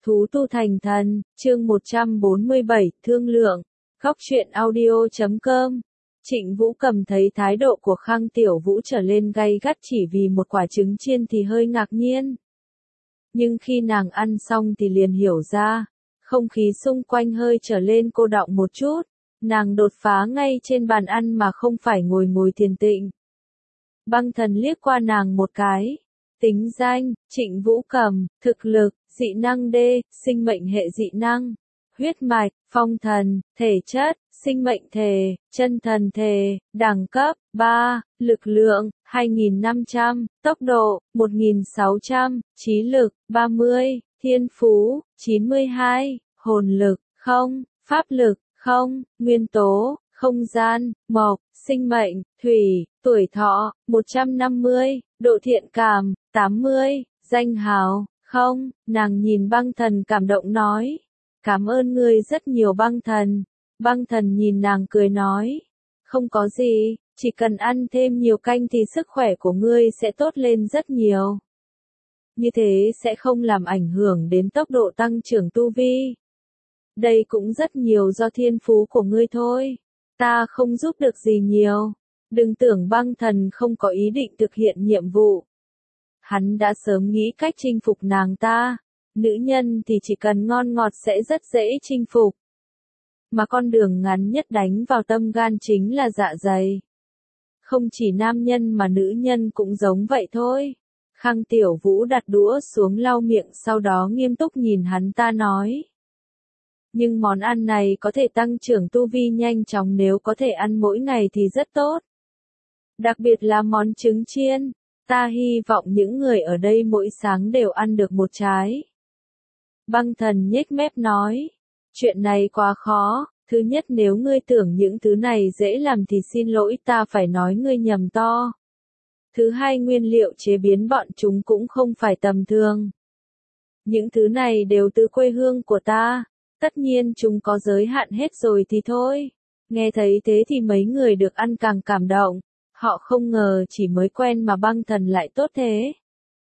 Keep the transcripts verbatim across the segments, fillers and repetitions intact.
Thú tu thành thần, chương một trăm bốn mươi bảy, thương lượng. Góc truyện audio chấm com. Trịnh Vũ Cầm thấy thái độ của Khang Tiểu Vũ trở lên gay gắt chỉ vì một quả trứng chiên thì hơi ngạc nhiên. Nhưng khi nàng ăn xong thì liền hiểu ra, không khí xung quanh hơi trở lên cô đọng một chút, nàng đột phá ngay trên bàn ăn mà không phải ngồi ngồi thiền tịnh. Băng Thần liếc qua nàng một cái. Tính danh, Trịnh Vũ Cầm, thực lực, dị năng D, sinh mệnh hệ dị năng, huyết mạch, phong thần, thể chất, sinh mệnh thể, chân thần thể, đẳng cấp, ba, lực lượng, hai nghìn năm trăm, tốc độ, một nghìn sáu trăm, trí lực, ba mươi, thiên phú, chín mươi hai, hồn lực, không, pháp lực, không, nguyên tố, không gian, mộc, sinh mệnh, thủy, tuổi thọ, một trăm năm mươi, độ thiện cảm, tám mươi, danh hào, không, nàng nhìn Băng Thần cảm động nói. Cảm ơn ngươi rất nhiều Băng Thần. Băng Thần nhìn nàng cười nói. Không có gì, chỉ cần ăn thêm nhiều canh thì sức khỏe của ngươi sẽ tốt lên rất nhiều. Như thế sẽ không làm ảnh hưởng đến tốc độ tăng trưởng tu vi. Đây cũng rất nhiều do thiên phú của ngươi thôi. Ta không giúp được gì nhiều. Đừng tưởng Băng Thần không có ý định thực hiện nhiệm vụ. Hắn đã sớm nghĩ cách chinh phục nàng ta. Nữ nhân thì chỉ cần ngon ngọt sẽ rất dễ chinh phục. Mà con đường ngắn nhất đánh vào tâm gan chính là dạ dày. Không chỉ nam nhân mà nữ nhân cũng giống vậy thôi. Khang Tiểu Vũ đặt đũa xuống lau miệng sau đó nghiêm túc nhìn hắn ta nói. Nhưng món ăn này có thể tăng trưởng tu vi nhanh chóng nếu có thể ăn mỗi ngày thì rất tốt. Đặc biệt là món trứng chiên. Ta hy vọng những người ở đây mỗi sáng đều ăn được một trái. Băng Thần nhếch mép nói. Chuyện này quá khó. Thứ nhất nếu ngươi tưởng những thứ này dễ làm thì xin lỗi ta phải nói ngươi nhầm to. Thứ hai nguyên liệu chế biến bọn chúng cũng không phải tầm thường. Những thứ này đều từ quê hương của ta. Tất nhiên chúng có giới hạn hết rồi thì thôi. Nghe thấy thế thì mấy người được ăn càng cảm động. Họ không ngờ chỉ mới quen mà Băng Thần lại tốt thế.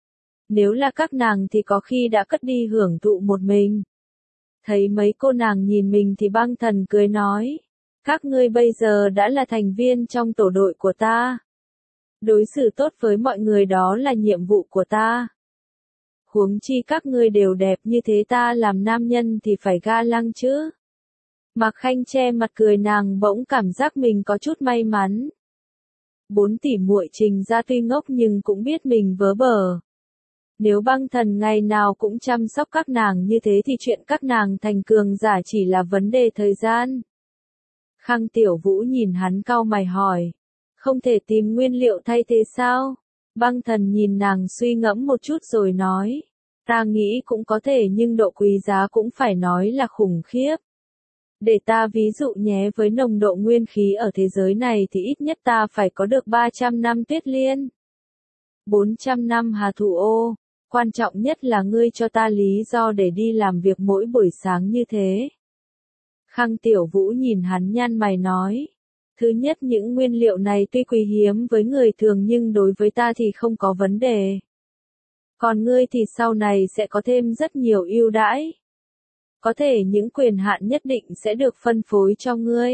Nếu là các nàng thì có khi đã cất đi hưởng thụ một mình. Thấy mấy cô nàng nhìn mình thì Băng Thần cười nói. Các ngươi bây giờ đã là thành viên trong tổ đội của ta. Đối xử tốt với mọi người đó là nhiệm vụ của ta. Huống chi các ngươi đều đẹp như thế ta làm nam nhân thì phải ga lăng chứ. Mạc Khanh che mặt cười nàng bỗng cảm giác mình có chút may mắn. Bốn tỷ muội Trình ra tuy ngốc nhưng cũng biết mình vớ bờ. Nếu Băng Thần ngày nào cũng chăm sóc các nàng như thế thì chuyện các nàng thành cường giả chỉ là vấn đề thời gian. Khang Tiểu Vũ nhìn hắn cau mày hỏi. Không thể tìm nguyên liệu thay thế sao? Băng Thần nhìn nàng suy ngẫm một chút rồi nói. Ta nghĩ cũng có thể nhưng độ quý giá cũng phải nói là khủng khiếp. Để ta ví dụ nhé với nồng độ nguyên khí ở thế giới này thì ít nhất ta phải có được ba trăm năm tuyết liên. bốn trăm năm hà thủ ô. Quan trọng nhất là ngươi cho ta lý do để đi làm việc mỗi buổi sáng như thế. Khang Tiểu Vũ nhìn hắn nhăn mày nói. Thứ nhất những nguyên liệu này tuy quý hiếm với người thường nhưng đối với ta thì không có vấn đề. Còn ngươi thì sau này sẽ có thêm rất nhiều ưu đãi. Có thể những quyền hạn nhất định sẽ được phân phối cho ngươi.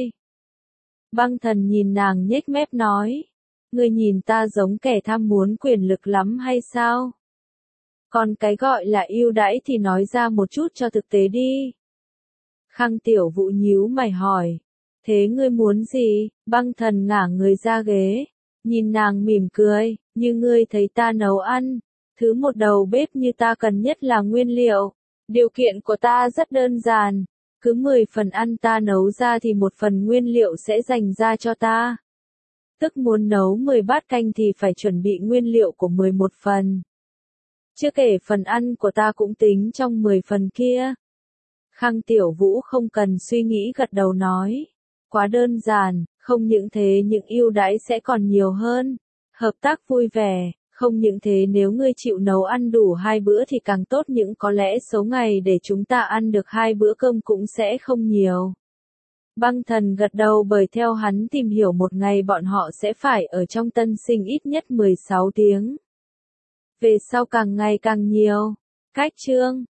Băng Thần nhìn nàng nhếch mép nói. Ngươi nhìn ta giống kẻ tham muốn quyền lực lắm hay sao? Còn cái gọi là ưu đãi thì nói ra một chút cho thực tế đi. Khang Tiểu Vũ nhíu mày hỏi. Thế ngươi muốn gì? Băng Thần ngả người ra ghế. Nhìn nàng mỉm cười. Như ngươi thấy ta nấu ăn. Thứ một đầu bếp như ta cần nhất là nguyên liệu. Điều kiện của ta rất đơn giản. Cứ mười phần ăn ta nấu ra thì một phần nguyên liệu sẽ dành ra cho ta. Tức muốn nấu mười bát canh thì phải chuẩn bị nguyên liệu của mười một phần. Chưa kể phần ăn của ta cũng tính trong mười phần kia. Khang Tiểu Vũ không cần suy nghĩ gật đầu nói. Quá đơn giản, không những thế những ưu đãi sẽ còn nhiều hơn. Hợp tác vui vẻ, không những thế nếu ngươi chịu nấu ăn đủ hai bữa thì càng tốt nhưng có lẽ số ngày để chúng ta ăn được hai bữa cơm cũng sẽ không nhiều. Băng Thần gật đầu bởi theo hắn tìm hiểu một ngày bọn họ sẽ phải ở trong Tân Sinh ít nhất mười sáu tiếng. Về sau càng ngày càng nhiều. Cách chương